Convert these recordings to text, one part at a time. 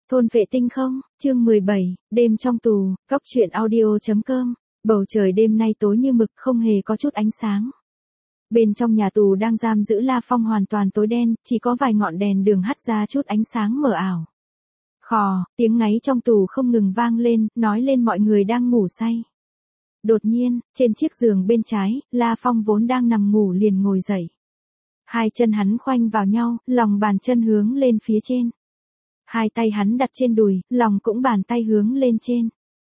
Thôn vệ tinh không, chương 17, đêm trong tù, góc truyện audio.com, bầu trời đêm nay tối như mực không hề có chút ánh sáng. Bên trong nhà tù đang giam giữ La Phong hoàn toàn tối đen, chỉ có vài ngọn đèn đường hắt ra chút ánh sáng mờ ảo. Khò, tiếng ngáy trong tù không ngừng vang lên, nói lên mọi người đang ngủ say. Đột nhiên, trên chiếc giường bên trái, La Phong vốn đang nằm ngủ liền ngồi dậy. Hai chân hắn khoanh vào nhau, lòng bàn chân hướng lên phía trên. Hai tay hắn đặt trên đùi, lòng cũng bàn tay hướng lên trên.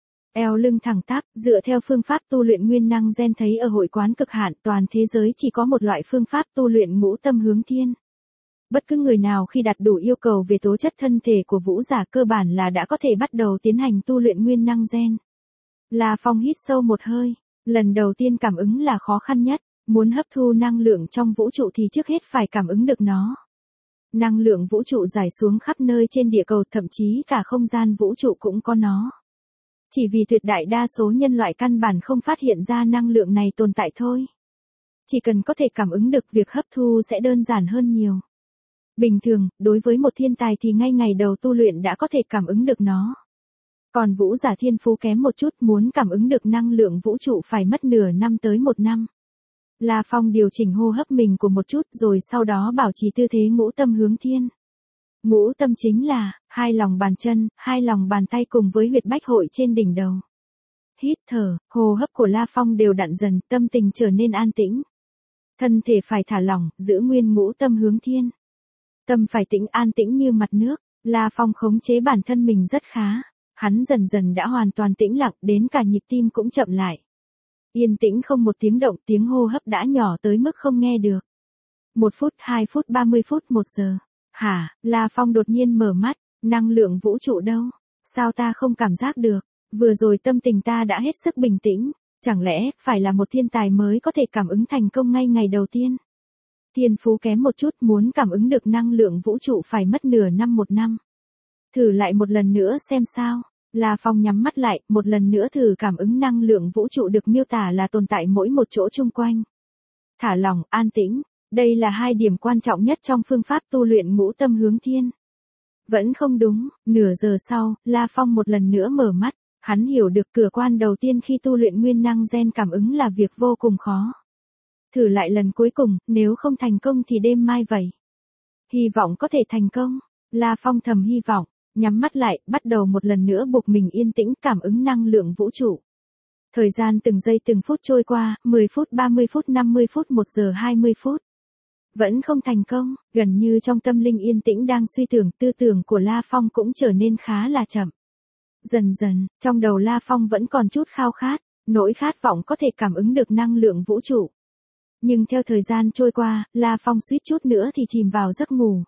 Eo lưng thẳng tắp, dựa theo phương pháp tu luyện nguyên năng gen thấy ở hội quán cực hạn toàn thế giới chỉ có một loại phương pháp tu luyện ngũ tâm hướng thiên. Bất cứ người nào khi đạt đủ yêu cầu về tố chất thân thể của vũ giả cơ bản là đã có thể bắt đầu tiến hành tu luyện nguyên năng gen. La Phong hít sâu một hơi, lần đầu tiên cảm ứng là khó khăn nhất, muốn hấp thu năng lượng trong vũ trụ thì trước hết phải cảm ứng được nó. Năng lượng vũ trụ rải xuống khắp nơi trên địa cầu, thậm chí cả không gian vũ trụ cũng có nó. Chỉ vì tuyệt đại đa số nhân loại căn bản không phát hiện ra năng lượng này tồn tại thôi. Chỉ cần có thể cảm ứng được việc hấp thu sẽ đơn giản hơn nhiều. Bình thường, đối với một thiên tài thì ngay ngày đầu tu luyện đã có thể cảm ứng được nó. Còn vũ giả thiên phú kém một chút muốn cảm ứng được năng lượng vũ trụ phải mất nửa năm tới 1 năm. La Phong điều chỉnh hô hấp mình của một chút rồi sau đó bảo trì tư thế ngũ tâm hướng thiên. Ngũ tâm chính là, hai lòng bàn chân, hai lòng bàn tay cùng với huyệt bách hội trên đỉnh đầu. Hít thở, hô hấp của La Phong đều đặn dần, tâm tình trở nên an tĩnh. Thân thể phải thả lỏng, giữ nguyên ngũ tâm hướng thiên. Tâm phải tĩnh an tĩnh như mặt nước, La Phong khống chế bản thân mình rất khá. Hắn dần dần đã hoàn toàn tĩnh lặng, đến cả nhịp tim cũng chậm lại. Yên tĩnh không một tiếng động, tiếng hô hấp đã nhỏ tới mức không nghe được. 1 phút, 2 phút, 30 phút, 1 giờ. Hả, La Phong đột nhiên mở mắt, năng lượng vũ trụ đâu? Sao ta không cảm giác được? Vừa rồi tâm tình ta đã hết sức bình tĩnh, chẳng lẽ phải là một thiên tài mới có thể cảm ứng thành công ngay ngày đầu tiên? Thiên phú kém một chút muốn cảm ứng được năng lượng vũ trụ phải mất nửa năm 1 năm. Thử lại một lần nữa xem sao. La Phong nhắm mắt lại, một lần nữa thử cảm ứng năng lượng vũ trụ được miêu tả là tồn tại mỗi một chỗ chung quanh. Thả lỏng, an tĩnh, đây là 2 điểm quan trọng nhất trong phương pháp tu luyện ngũ tâm hướng thiên. Vẫn không đúng, nửa giờ sau, La Phong một lần nữa mở mắt, hắn hiểu được cửa quan đầu tiên khi tu luyện nguyên năng gen cảm ứng là việc vô cùng khó. Thử lại lần cuối cùng, nếu không thành công thì đêm mai vậy. Hy vọng có thể thành công, La Phong thầm hy vọng. Nhắm mắt lại, bắt đầu một lần nữa buộc mình yên tĩnh cảm ứng năng lượng vũ trụ. Thời gian từng giây từng phút trôi qua, 10 phút, 30 phút, 50 phút, 1 giờ 20 phút. Vẫn không thành công, gần như trong tâm linh yên tĩnh đang suy tưởng, tư tưởng của La Phong cũng trở nên khá là chậm. Dần dần, trong đầu La Phong vẫn còn chút khao khát, nỗi khát vọng có thể cảm ứng được năng lượng vũ trụ. Nhưng theo thời gian trôi qua, La Phong suýt chút nữa thì chìm vào giấc ngủ.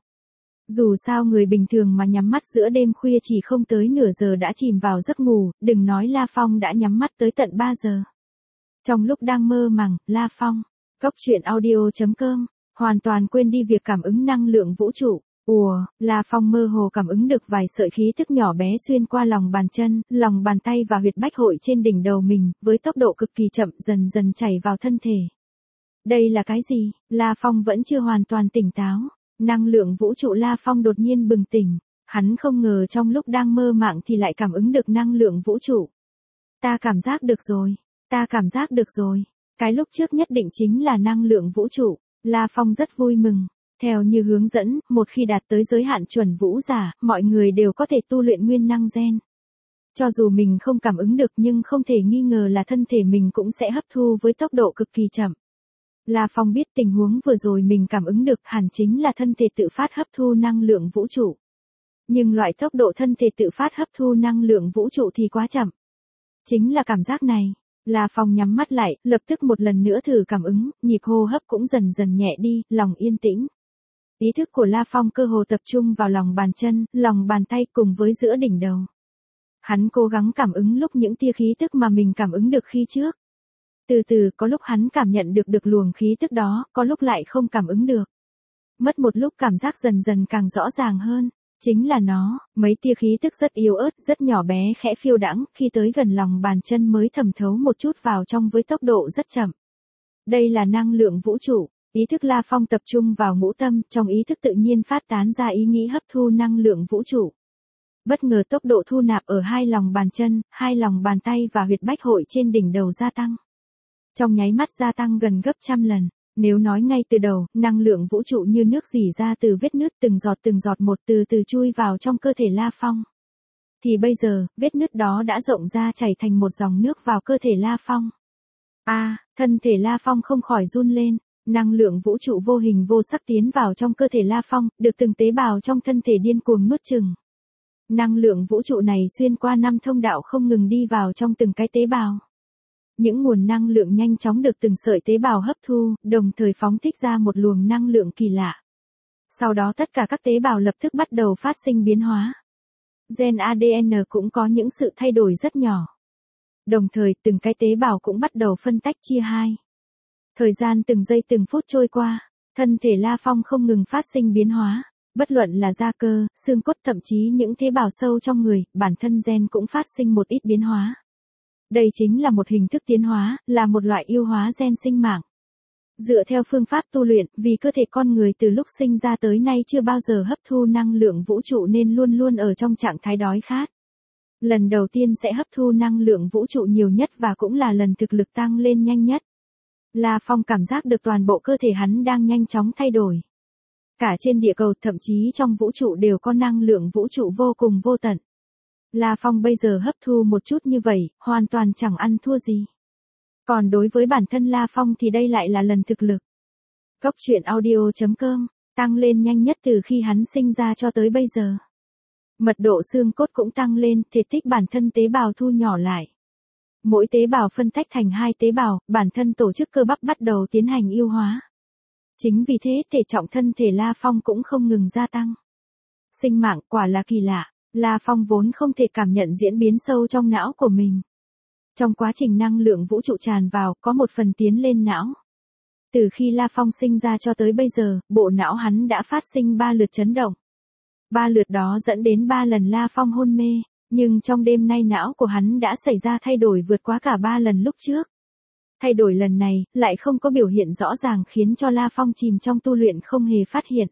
Dù sao người bình thường mà nhắm mắt giữa đêm khuya chỉ không tới nửa giờ đã chìm vào giấc ngủ, đừng nói La Phong đã nhắm mắt tới tận 3 giờ. Trong lúc đang mơ màng, La Phong, góc truyện audio.com, hoàn toàn quên đi việc cảm ứng năng lượng vũ trụ. La Phong mơ hồ cảm ứng được vài sợi khí thức nhỏ bé xuyên qua lòng bàn chân, lòng bàn tay và huyệt bách hội trên đỉnh đầu mình, với tốc độ cực kỳ chậm dần dần chảy vào thân thể. Đây là cái gì? La Phong vẫn chưa hoàn toàn tỉnh táo. Năng lượng vũ trụ. La Phong đột nhiên bừng tỉnh, hắn không ngờ trong lúc đang mơ màng thì lại cảm ứng được năng lượng vũ trụ. Ta cảm giác được rồi, ta cảm giác được rồi, cái lúc trước nhất định chính là năng lượng vũ trụ. La Phong rất vui mừng, theo như hướng dẫn, một khi đạt tới giới hạn chuẩn vũ giả, mọi người đều có thể tu luyện nguyên năng gen. Cho dù mình không cảm ứng được nhưng không thể nghi ngờ là thân thể mình cũng sẽ hấp thu với tốc độ cực kỳ chậm. La Phong biết tình huống vừa rồi mình cảm ứng được hẳn chính là thân thể tự phát hấp thu năng lượng vũ trụ. Nhưng loại tốc độ thân thể tự phát hấp thu năng lượng vũ trụ thì quá chậm. Chính là cảm giác này. La Phong nhắm mắt lại, lập tức một lần nữa thử cảm ứng, nhịp hô hấp cũng dần dần nhẹ đi, lòng yên tĩnh. Ý thức của La Phong cơ hồ tập trung vào lòng bàn chân, lòng bàn tay cùng với giữa đỉnh đầu. Hắn cố gắng cảm ứng lúc những tia khí tức mà mình cảm ứng được khi trước. Từ từ có lúc hắn cảm nhận được luồng khí tức đó, có lúc lại không cảm ứng được. Mất một lúc cảm giác dần dần càng rõ ràng hơn, chính là nó, mấy tia khí tức rất yếu ớt, rất nhỏ bé khẽ phiêu đãng, khi tới gần lòng bàn chân mới thẩm thấu một chút vào trong với tốc độ rất chậm. Đây là năng lượng vũ trụ, ý thức La Phong tập trung vào ngũ tâm, trong ý thức tự nhiên phát tán ra ý nghĩ hấp thu năng lượng vũ trụ. Bất ngờ tốc độ thu nạp ở hai lòng bàn chân, hai lòng bàn tay và huyệt bách hội trên đỉnh đầu gia tăng. Trong nháy mắt gia tăng gần gấp trăm lần. Nếu nói ngay từ đầu, năng lượng vũ trụ như nước rỉ ra từ vết nứt từng giọt một từ từ chui vào trong cơ thể La Phong. Thì bây giờ, vết nứt đó đã rộng ra chảy thành một dòng nước vào cơ thể La Phong. Thân thể La Phong không khỏi run lên, năng lượng vũ trụ vô hình vô sắc tiến vào trong cơ thể La Phong, được từng tế bào trong thân thể điên cuồng nuốt chửng. Năng lượng vũ trụ này xuyên qua 5 thông đạo không ngừng đi vào trong từng cái tế bào. Những nguồn năng lượng nhanh chóng được từng sợi tế bào hấp thu, đồng thời phóng thích ra một luồng năng lượng kỳ lạ. Sau đó tất cả các tế bào lập tức bắt đầu phát sinh biến hóa. Gen ADN cũng có những sự thay đổi rất nhỏ. Đồng thời từng cái tế bào cũng bắt đầu phân tách chia hai. Thời gian từng giây từng phút trôi qua, thân thể La Phong không ngừng phát sinh biến hóa. Bất luận là da cơ, xương cốt thậm chí những tế bào sâu trong người, bản thân gen cũng phát sinh một ít biến hóa. Đây chính là một hình thức tiến hóa, là một loại yêu hóa gen sinh mạng. Dựa theo phương pháp tu luyện, vì cơ thể con người từ lúc sinh ra tới nay chưa bao giờ hấp thu năng lượng vũ trụ nên luôn luôn ở trong trạng thái đói khát. Lần đầu tiên sẽ hấp thu năng lượng vũ trụ nhiều nhất và cũng là lần thực lực tăng lên nhanh nhất. La Phong cảm giác được toàn bộ cơ thể hắn đang nhanh chóng thay đổi. Cả trên địa cầu thậm chí trong vũ trụ đều có năng lượng vũ trụ vô cùng vô tận. La Phong bây giờ hấp thu một chút như vậy, hoàn toàn chẳng ăn thua gì. Còn đối với bản thân La Phong thì đây lại là lần thực lực. Góc truyện audio.com, tăng lên nhanh nhất từ khi hắn sinh ra cho tới bây giờ. Mật độ xương cốt cũng tăng lên, thể tích bản thân tế bào thu nhỏ lại. Mỗi tế bào phân tách thành 2 tế bào, bản thân tổ chức cơ bắp bắt đầu tiến hành yêu hóa. Chính vì thế thể trọng thân thể La Phong cũng không ngừng gia tăng. Sinh mạng quả là kỳ lạ, La Phong vốn không thể cảm nhận diễn biến sâu trong não của mình. Trong quá trình năng lượng vũ trụ tràn vào, có một phần tiến lên não. Từ khi La Phong sinh ra cho tới bây giờ, bộ não hắn đã phát sinh 3 lượt chấn động. 3 lượt đó dẫn đến 3 lần La Phong hôn mê, nhưng trong đêm nay não của hắn đã xảy ra thay đổi vượt quá cả 3 lần lúc trước. Thay đổi lần này, lại không có biểu hiện rõ ràng khiến cho La Phong chìm trong tu luyện không hề phát hiện.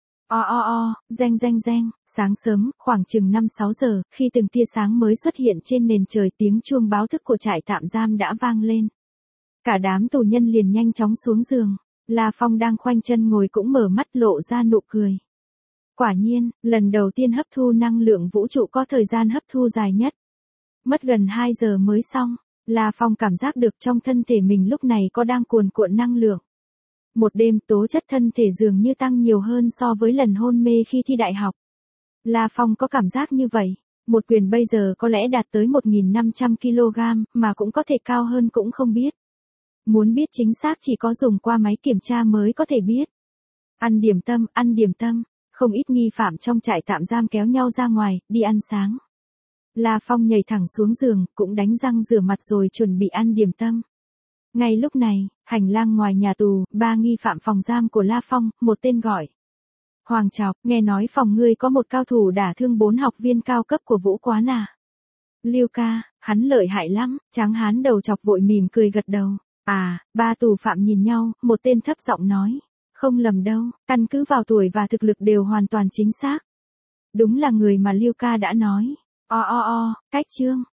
Reng, sáng sớm, khoảng chừng 5-6 giờ, khi từng tia sáng mới xuất hiện trên nền trời tiếng chuông báo thức của trại tạm giam đã vang lên. Cả đám tù nhân liền nhanh chóng xuống giường, La Phong đang khoanh chân ngồi cũng mở mắt lộ ra nụ cười. Quả nhiên, lần đầu tiên hấp thu năng lượng vũ trụ có thời gian hấp thu dài nhất. Mất gần 2 giờ mới xong, La Phong cảm giác được trong thân thể mình lúc này có đang cuồn cuộn năng lượng. Một đêm tố chất thân thể dường như tăng nhiều hơn so với lần hôn mê khi thi đại học. La Phong có cảm giác như vậy, một quyền bây giờ có lẽ đạt tới 1.500 kg, mà cũng có thể cao hơn cũng không biết. Muốn biết chính xác chỉ có dùng qua máy kiểm tra mới có thể biết. Ăn điểm tâm, không ít nghi phạm trong trại tạm giam kéo nhau ra ngoài, đi ăn sáng. La Phong nhảy thẳng xuống giường, cũng đánh răng rửa mặt rồi chuẩn bị ăn điểm tâm. Ngay lúc này, hành lang ngoài nhà tù, 3 nghi phạm phòng giam của La Phong, một tên gọi Hoàng Trọc, nghe nói phòng ngươi có một cao thủ đả thương 4 học viên cao cấp của Vũ Quán à? Lưu ca, hắn lợi hại lắm, tráng hán đầu chọc vội mỉm cười gật đầu. 3 tù phạm nhìn nhau, một tên thấp giọng nói. Không lầm đâu, căn cứ vào tuổi và thực lực đều hoàn toàn chính xác. Đúng là người mà Lưu ca đã nói. Cách chương,